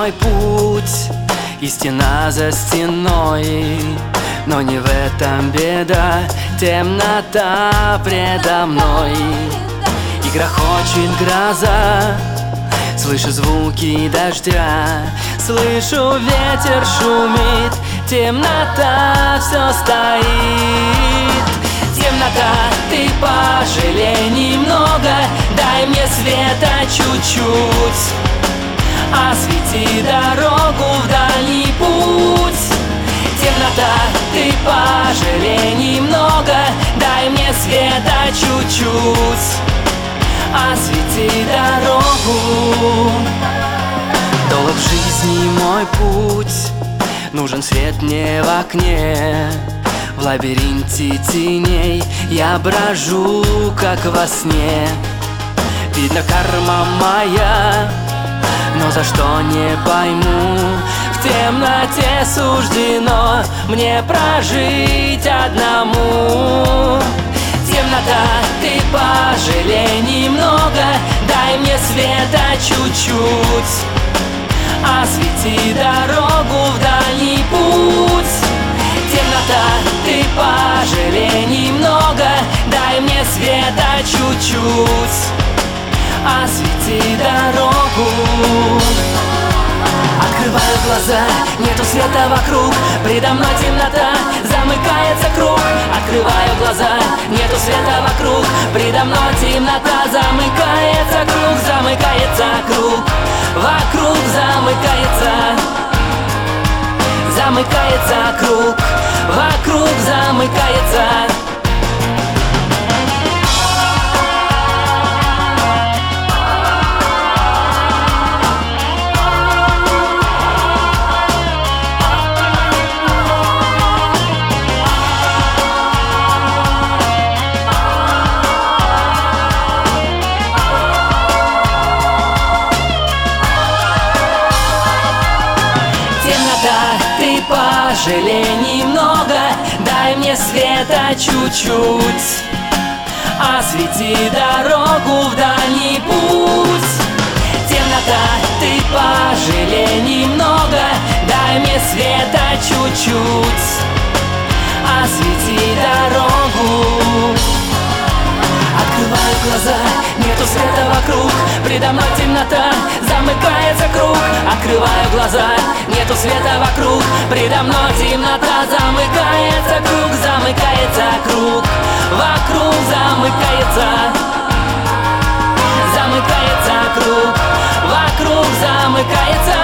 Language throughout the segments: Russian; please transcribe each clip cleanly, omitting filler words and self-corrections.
мой путь, и стена за стеной. Но не в этом беда, темнота предо мной. И грохочет гроза, слышу звуки дождя, слышу ветер шумит, темнота все стоит. Темнота, ты пожалей немного, дай мне света чуть-чуть, освети дорогу в дальний путь. Темнота, ты пожалей немного, дай мне света чуть-чуть, освети дорогу. Долг в жизни мой путь, нужен свет мне в окне. В лабиринте теней я брожу, как во сне. Видно, карма моя, но за что не пойму. В темноте суждено мне прожить одному. Темнота, ты пожалей немного, дай мне света чуть-чуть, освети дорогу в дальний путь. Темнота, ты пожалей немного, дай мне света чуть-чуть, освети дорогу. Открываю глаза, нету света вокруг, предо мной темнота, замыкается круг. Открываю глаза, нету света вокруг, предо мной темнота, замыкается круг, замыкается круг, вокруг замыкается, замыкается круг, вокруг замыкается. Ты пожалей немного, дай мне света чуть-чуть, освети дорогу в дальний путь. Темнота, ты пожалей немного, дай мне света чуть-чуть, освети дорогу. Открываю глаза, нету света вокруг, предо мной темнота, замыкается круг. Открываю глаза, нету света вокруг, предо мной темнота, замыкается круг, замыкается круг, вокруг замыкается, замыкается круг, вокруг замыкается,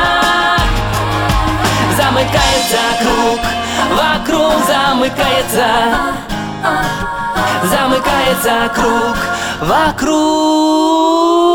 замыкается круг, вокруг замыкается, замыкается круг, вокруг